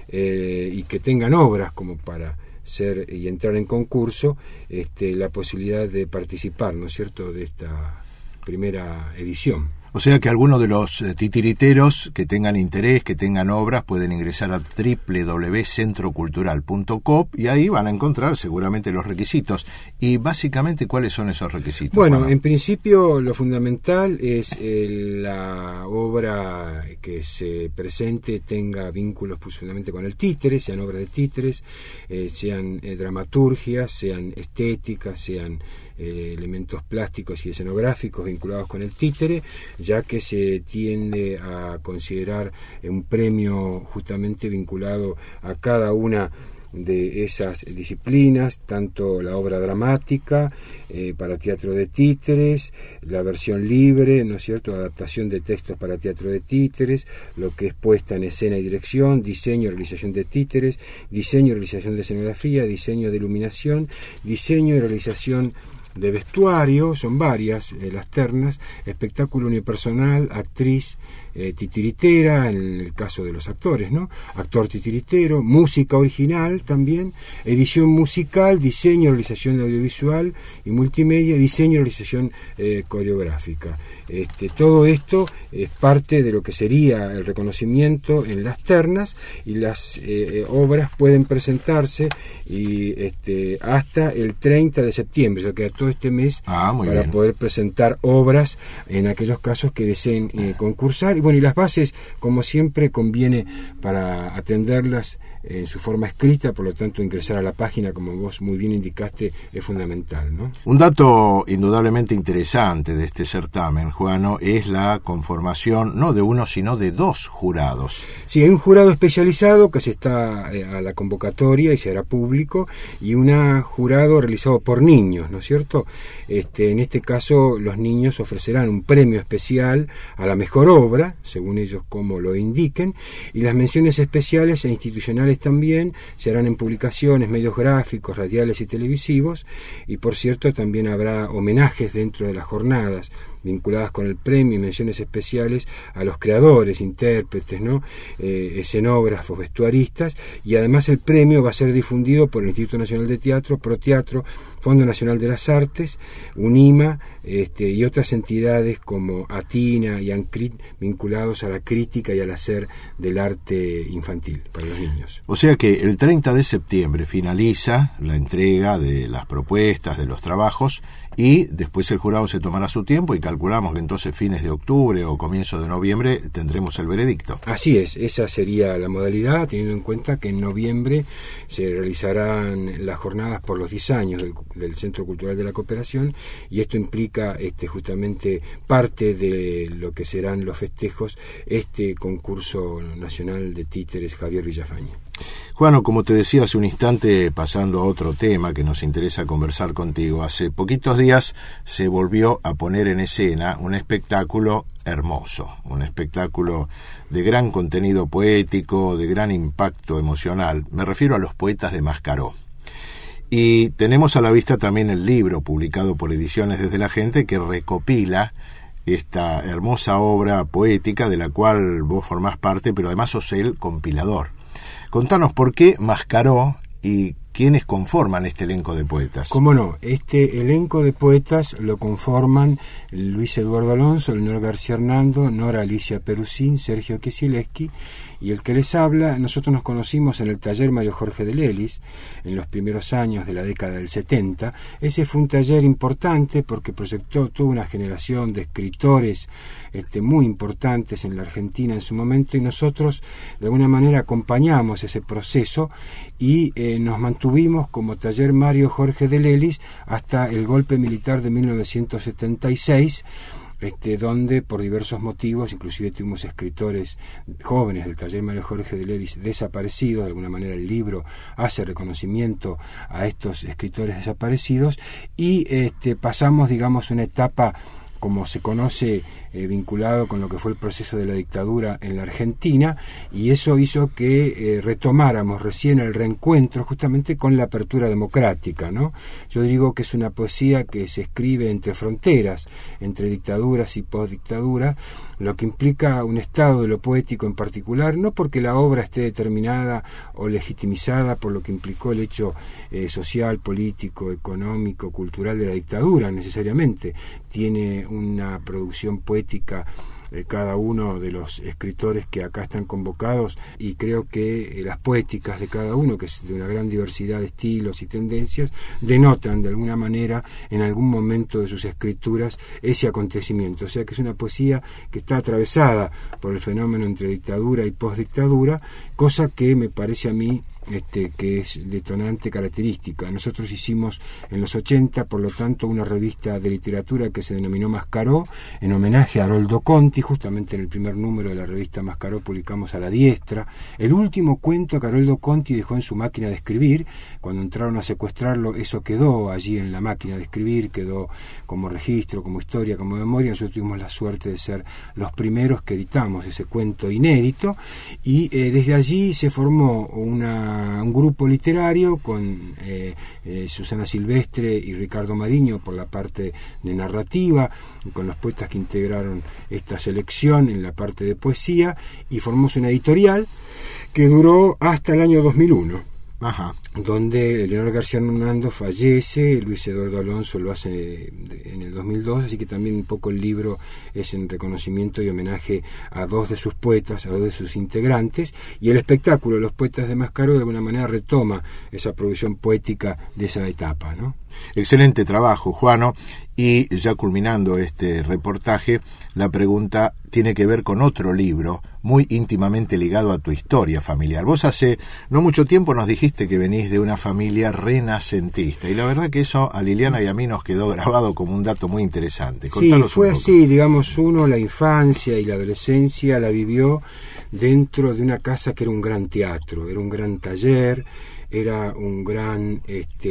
eh, y que tengan obras como para ser y entrar en concurso, este, la posibilidad de participar, ¿no es cierto?, de esta primera edición. O sea que algunos de los eh, titiriteros que tengan interés, que tengan obras, pueden ingresar a doble u doble u doble u punto centro cultural punto com y ahí van a encontrar seguramente los requisitos. Y básicamente, ¿cuáles son esos requisitos? Bueno, Juan? En principio lo fundamental es el, la obra que se presente tenga vínculos fundamentalmente con el títere, sean obras de títeres, eh, sean eh, dramaturgias, sean estéticas, sean Eh, elementos plásticos y escenográficos vinculados con el títere, ya que se tiende a considerar un premio justamente vinculado a cada una de esas disciplinas, tanto la obra dramática eh, para teatro de títeres, la versión libre, ¿no es cierto?, adaptación de textos para teatro de títeres, lo que es puesta en escena y dirección, diseño y realización de títeres, diseño y realización de escenografía, diseño de iluminación, diseño y realización de vestuario, son varias eh, las ternas, espectáculo unipersonal, actriz eh, titiritera, en el caso de los actores, ¿no? Actor titiritero, música original también, edición musical, diseño, realización audiovisual y multimedia, diseño y realización eh, coreográfica. Este, todo esto es parte de lo que sería el reconocimiento en las ternas, y las eh, obras pueden presentarse y este, hasta el treinta de septiembre, o sea que todo este mes ah, para bien. poder presentar obras en aquellos casos que deseen eh, concursar. Y bueno, y las bases, como siempre, conviene para atenderlas en su forma escrita, por lo tanto ingresar a la página, como vos muy bien indicaste, es fundamental, ¿no? Un dato indudablemente interesante de este certamen, Juano, es la conformación no de uno, sino de dos jurados. Sí, hay un jurado especializado que se está eh, a la convocatoria y se hará público, y un jurado realizado por niños, ¿no es cierto? Este, en este caso, los niños ofrecerán un premio especial a la mejor obra, según ellos como lo indiquen, y las menciones especiales e institucionales también se harán en publicaciones, medios gráficos, radiales y televisivos, y por cierto también habrá homenajes dentro de las jornadas vinculadas con el premio y menciones especiales a los creadores, intérpretes, ¿no? eh, escenógrafos, vestuaristas, y además el premio va a ser difundido por el Instituto Nacional de Teatro, Proteatro, Fondo Nacional de las Artes, UNIMA, este, y otras entidades como ATINA y ANCRIT, vinculados a la crítica y al hacer del arte infantil para los niños. O sea que el treinta de septiembre finaliza la entrega de las propuestas, de los trabajos, y después el jurado se tomará su tiempo y calculamos que entonces fines de octubre o comienzo de noviembre tendremos el veredicto. Así es, esa sería la modalidad, teniendo en cuenta que en noviembre se realizarán las jornadas por los diez años del, del Centro Cultural de la Cooperación, y esto implica este, justamente parte de lo que serán los festejos, este concurso nacional de títeres Javier Villafañe. Juano, como te decía hace un instante, pasando a otro tema que nos interesa conversar contigo, hace poquitos días se volvió a poner en escena un espectáculo hermoso, un espectáculo de gran contenido poético, de gran impacto emocional. Me refiero a Los Poetas de Mascaró. Y tenemos a la vista también el libro publicado por Ediciones Desde la Gente, que recopila esta hermosa obra poética de la cual vos formás parte, pero además sos el compilador. Contanos por qué Mascaró y quiénes conforman este elenco de poetas. Cómo no, este elenco de poetas lo conforman Luis Eduardo Alonso, Leonor García Hernando, Nora Alicia Perusín, Sergio Kiesilewski, y el que les habla. Nosotros nos conocimos en el taller Mario Jorge de Lelis en los primeros años de la década del setenta. Ese fue un taller importante porque proyectó toda una generación de escritores este, muy importantes en la Argentina en su momento, y nosotros de alguna manera acompañamos ese proceso y eh, nos mantuvimos como taller Mario Jorge de Lelis hasta el golpe militar de mil novecientos setenta y seis, Este, donde por diversos motivos, inclusive tuvimos escritores jóvenes del taller Mario Jorge de Lelis desaparecidos. De alguna manera el libro hace reconocimiento a estos escritores desaparecidos, y este, pasamos, digamos, una etapa, como se conoce, eh, vinculado con lo que fue el proceso de la dictadura en la Argentina, y eso hizo que eh, retomáramos recién el reencuentro justamente con la apertura democrática, ¿no? Yo digo que es una poesía que se escribe entre fronteras, entre dictaduras y postdictadura, lo que implica un estado de lo poético en particular, no porque la obra esté determinada o legitimizada por lo que implicó el hecho eh, social, político, económico, cultural de la dictadura necesariamente. Tiene una producción poética eh, cada uno de los escritores que acá están convocados, y creo que eh, las poéticas de cada uno, que es de una gran diversidad de estilos y tendencias, denotan de alguna manera en algún momento de sus escrituras ese acontecimiento. O sea que es una poesía que está atravesada por el fenómeno entre dictadura y postdictadura, cosa que me parece a mí Este, que es detonante característica. Nosotros hicimos en los ochenta, por lo tanto, una revista de literatura que se denominó Mascaró, en homenaje a Haroldo Conti. Justamente en el primer número de la revista Mascaró publicamos A la Diestra, el último cuento que Haroldo Conti dejó en su máquina de escribir. Cuando entraron a secuestrarlo, eso quedó allí en la máquina de escribir, quedó como registro, como historia, como memoria. Nosotros tuvimos la suerte de ser los primeros que editamos ese cuento inédito, y eh, desde allí se formó una un grupo literario con eh, eh, Susana Silvestre y Ricardo Mariño por la parte de narrativa, con los poetas que integraron esta selección en la parte de poesía, y formamos una editorial que duró hasta el año dos mil uno. Ajá. donde Leonor García Hernando fallece, Luis Eduardo Alonso lo hace en el dos mil dos, así que también un poco el libro es en reconocimiento y homenaje a dos de sus poetas, a dos de sus integrantes, y el espectáculo de los poetas de Mascaro de alguna manera retoma esa producción poética de esa etapa, ¿no? Excelente trabajo, Juano. Y ya culminando este reportaje, la pregunta tiene que ver con otro libro muy íntimamente ligado a tu historia familiar. Vos hace no mucho tiempo nos dijiste que venís de una familia renacentista, y la verdad que eso a Liliana y a mí nos quedó grabado como un dato muy interesante. Contanos sí, fue un poco. Así, digamos, uno la infancia y la adolescencia la vivió dentro de una casa que era un gran teatro, era un gran taller, era un gran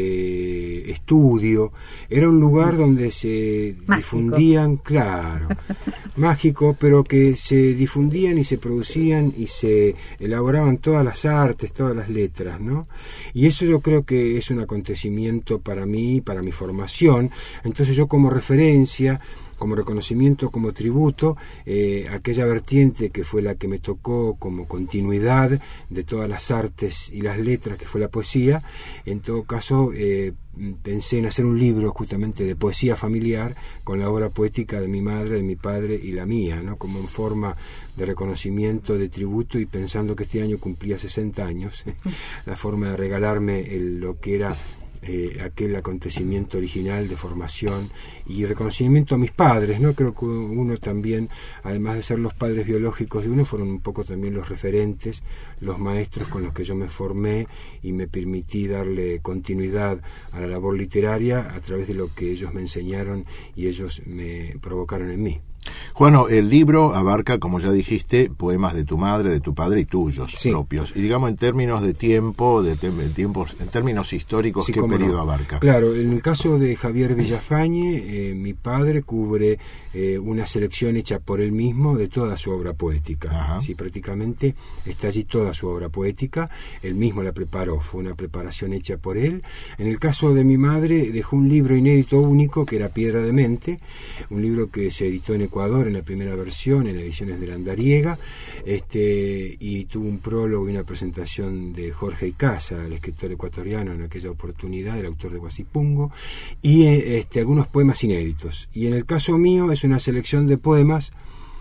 este estudio, era un lugar donde se mágico. difundían, claro, mágico, pero que se difundían y se producían y se elaboraban todas las artes, todas las letras, ¿no? Y eso yo creo que es un acontecimiento para mí, para mi formación. Entonces yo como referencia, como reconocimiento, como tributo, eh, aquella vertiente que fue la que me tocó como continuidad de todas las artes y las letras, que fue la poesía. En todo caso, eh, pensé en hacer un libro justamente de poesía familiar con la obra poética de mi madre, de mi padre y la mía, ¿no? Como en forma de reconocimiento, de tributo, y pensando que este año cumplía sesenta años, la forma de regalarme el, lo que era Eh, aquel acontecimiento original de formación y reconocimiento a mis padres, ¿no? Creo que uno también, además de ser los padres biológicos de uno, fueron un poco también los referentes, los maestros con los que yo me formé y me permití darle continuidad a la labor literaria a través de lo que ellos me enseñaron y ellos me provocaron en mí. Juano, el libro abarca, como ya dijiste, poemas de tu madre, de tu padre y tuyos sí. propios. Y digamos en términos de tiempo, de te tiempos, en términos históricos, sí, ¿qué periodo no. abarca? Claro, en el caso de Javier Villafañe, eh, mi padre cubre eh, una selección hecha por él mismo de toda su obra poética. Sí, prácticamente está allí toda su obra poética. Él mismo la preparó, fue una preparación hecha por él. En el caso de mi madre, dejó un libro inédito único que era Piedra de Mente, un libro que se editó en Ecuador en la primera versión, en ediciones de la Andariega, este, y tuvo un prólogo y una presentación de Jorge Icaza, el escritor ecuatoriano en aquella oportunidad, el autor de Guasipungo, y este, algunos poemas inéditos. Y en el caso mío es una selección de poemas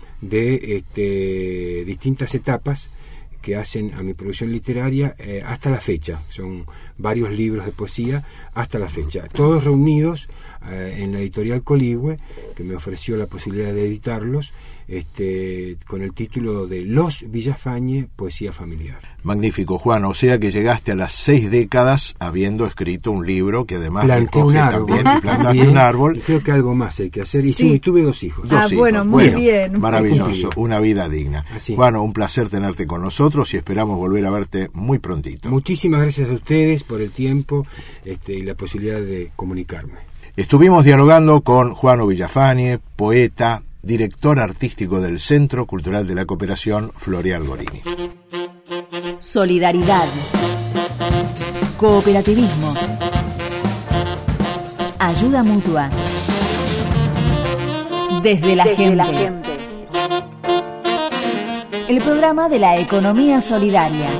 de este, distintas etapas que hacen a mi producción literaria eh, hasta la fecha. Son varios libros de poesía hasta la fecha, todos reunidos eh, en la editorial Coligüe, que me ofreció la posibilidad de editarlos, este, con el título de Los Villafañe, Poesía Familiar. Magnífico, Juan, o sea que llegaste a las seis décadas habiendo escrito un libro que además planté un árbol, también, y plantaste un árbol. Y creo que algo más hay que hacer, y, sí. y tuve dos hijos. Ah, dos bueno, hijos. muy bueno, bien. Maravilloso, una vida digna. Así. Juan, un placer tenerte con nosotros y esperamos volver a verte muy prontito. Muchísimas gracias a ustedes por el tiempo este, y la posibilidad de comunicarme. Estuvimos dialogando con Juano Villafañe, poeta, director artístico del Centro Cultural de la Cooperación Floreal Gorini. Solidaridad, cooperativismo, ayuda mutua, desde la, desde gente. la gente. El programa de la economía solidaria.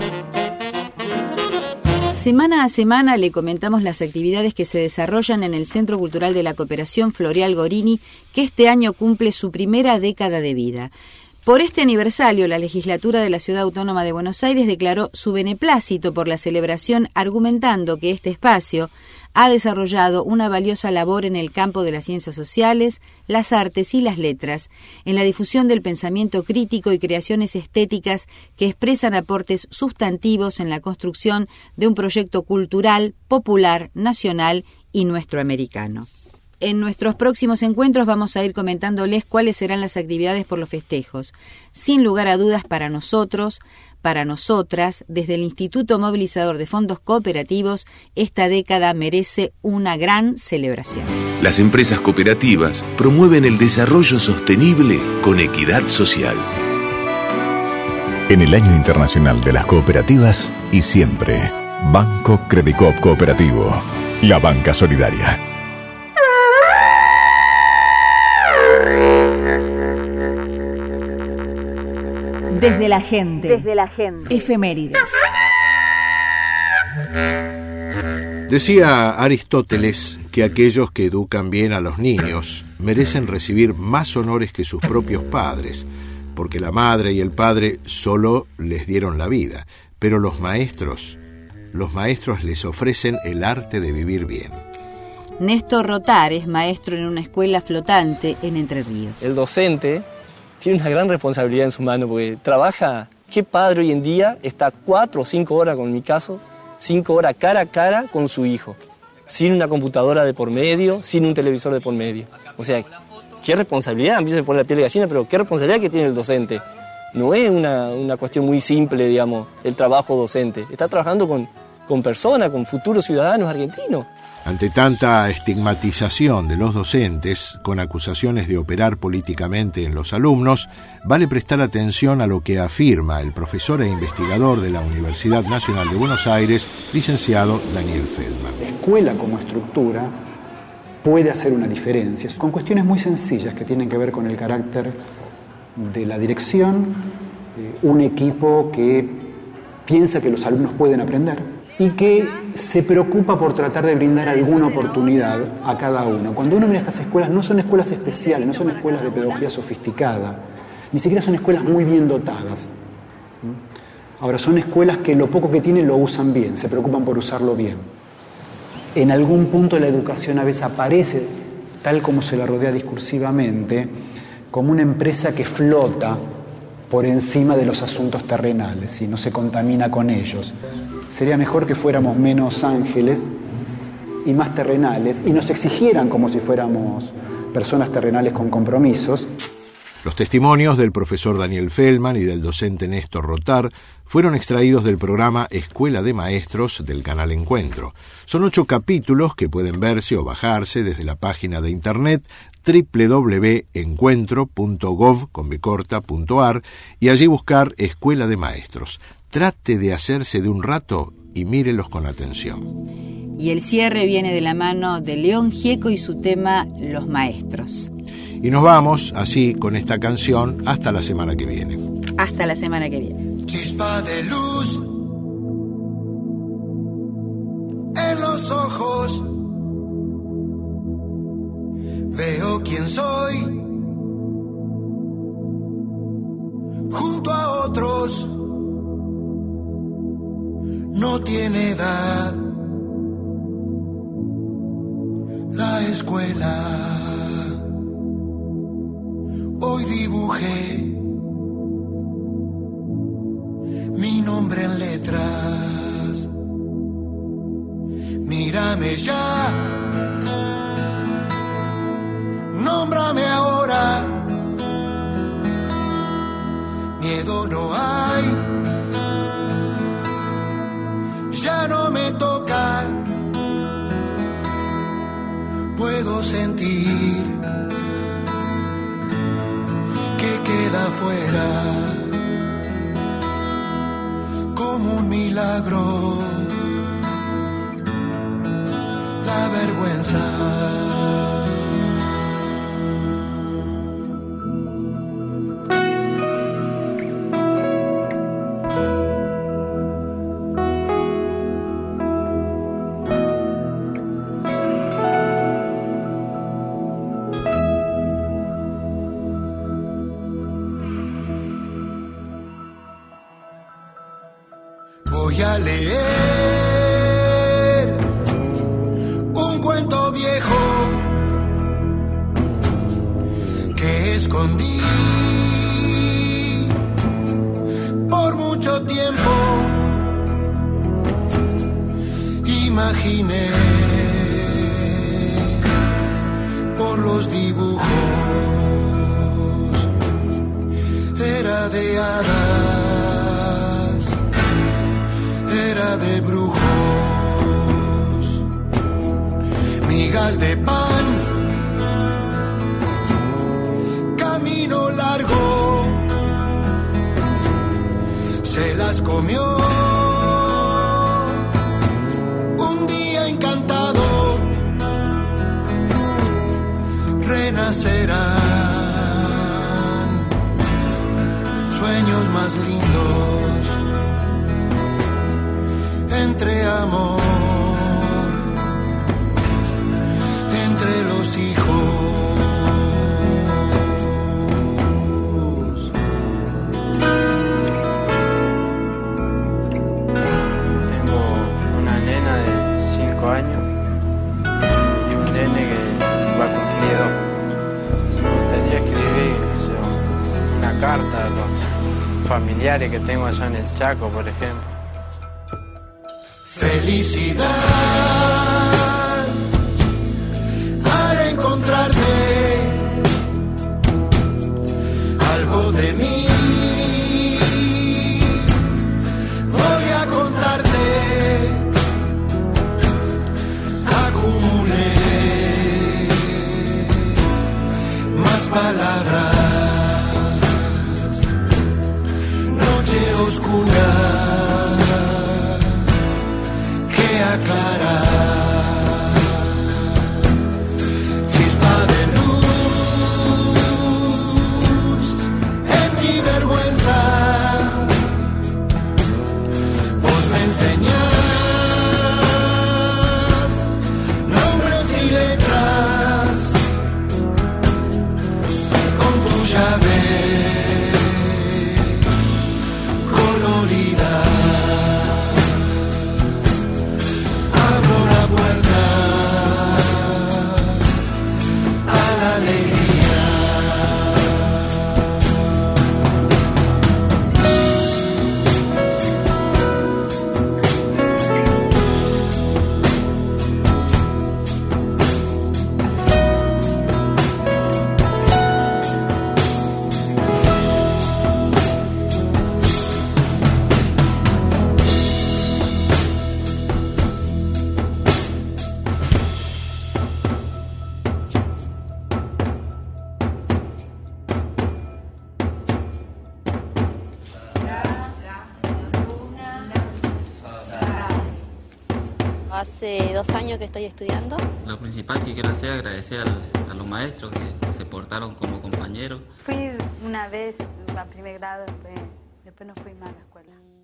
Semana a semana le comentamos las actividades que se desarrollan en el Centro Cultural de la Cooperación Floreal Gorini, que este año cumple su primera década de vida. Por este aniversario, la legislatura de la Ciudad Autónoma de Buenos Aires declaró su beneplácito por la celebración, argumentando que este espacio ha desarrollado una valiosa labor en el campo de las ciencias sociales, las artes y las letras, en la difusión del pensamiento crítico y creaciones estéticas que expresan aportes sustantivos en la construcción de un proyecto cultural, popular, nacional y nuestroamericano. En nuestros próximos encuentros vamos a ir comentándoles cuáles serán las actividades por los festejos. Sin lugar a dudas, para nosotros, para nosotras, desde el Instituto Movilizador de Fondos Cooperativos, esta década merece una gran celebración. Las empresas cooperativas promueven el desarrollo sostenible con equidad social. En el Año Internacional de las Cooperativas y siempre, Banco Credicop Cooperativo, la banca solidaria. Desde la gente. Desde la gente. Efemérides. Decía Aristóteles que aquellos que educan bien a los niños merecen recibir más honores que sus propios padres, porque la madre y el padre solo les dieron la vida, pero los maestros, los maestros les ofrecen el arte de vivir bien. Néstor Rotar es maestro en una escuela flotante en Entre Ríos. El docente tiene una gran responsabilidad en su mano porque trabaja. ¿Qué padre hoy en día está cuatro o cinco horas, con mi caso, cinco horas cara a cara con su hijo? Sin una computadora de por medio, sin un televisor de por medio. O sea, qué responsabilidad, a mí se me pone la piel de gallina, pero qué responsabilidad que tiene el docente. No es una, una cuestión muy simple, digamos, el trabajo docente. Está trabajando con, con personas, con futuros ciudadanos argentinos. Ante tanta estigmatización de los docentes, con acusaciones de operar políticamente en los alumnos, vale prestar atención a lo que afirma el profesor e investigador de la Universidad Nacional de Buenos Aires, licenciado Daniel Feldman. La escuela como estructura puede hacer una diferencia, con cuestiones muy sencillas que tienen que ver con el carácter de la dirección, eh, un equipo que piensa que los alumnos pueden aprender y que se preocupa por tratar de brindar alguna oportunidad a cada uno. Cuando uno mira estas escuelas, no son escuelas especiales, no son escuelas de pedagogía sofisticada, ni siquiera son escuelas muy bien dotadas. Ahora, son escuelas que lo poco que tienen lo usan bien, se preocupan por usarlo bien. En algún punto la educación a veces aparece, tal como se la rodea discursivamente, como una empresa que flota por encima de los asuntos terrenales y no se contamina con ellos. Sería mejor que fuéramos menos ángeles y más terrenales y nos exigieran como si fuéramos personas terrenales con compromisos. Los testimonios del profesor Daniel Feldman y del docente Néstor Rotar fueron extraídos del programa Escuela de Maestros del canal Encuentro. Son ocho capítulos que pueden verse o bajarse desde la página de internet doble u doble u doble u punto encuentro punto gov punto a r y allí buscar Escuela de Maestros. Trate de hacerse de un rato y mírelos con atención. Y el cierre viene de la mano de León Gieco y su tema Los Maestros. Y nos vamos así con esta canción hasta la semana que viene. Hasta la semana que viene. Chispa de luz en los ojos, veo quién soy junto a otros. No tiene edad la escuela. Hoy dibujé mi nombre en letras. Mírame ya, nómbrame ahora. Miedo no hay, ya no me toca. Puedo sentir que queda fuera como un milagro la vergüenza. Voy a leer un cuento viejo que escondí por mucho tiempo. Imaginé por los dibujos, era de hadas, era de brujos, migas de pan, camino largo, se las comió un día encantado, renacerán sueños más lindos entre amor familiares que tengo allá en el Chaco, por ejemplo. Felicidad al encontrarte, algo de mí voy a contarte. Acumulé más palabras, noche oscura que aclara, chispa de luz en mi vergüenza. Vos me enseñás nombres y letras con tu llave colorida. Abro la puerta a la alegría. Hace dos años que estoy estudiando. Lo principal que quiero hacer es agradecer al, a los maestros que se portaron como compañeros. Fui una vez a primer grado, después, después no fui más a la escuela.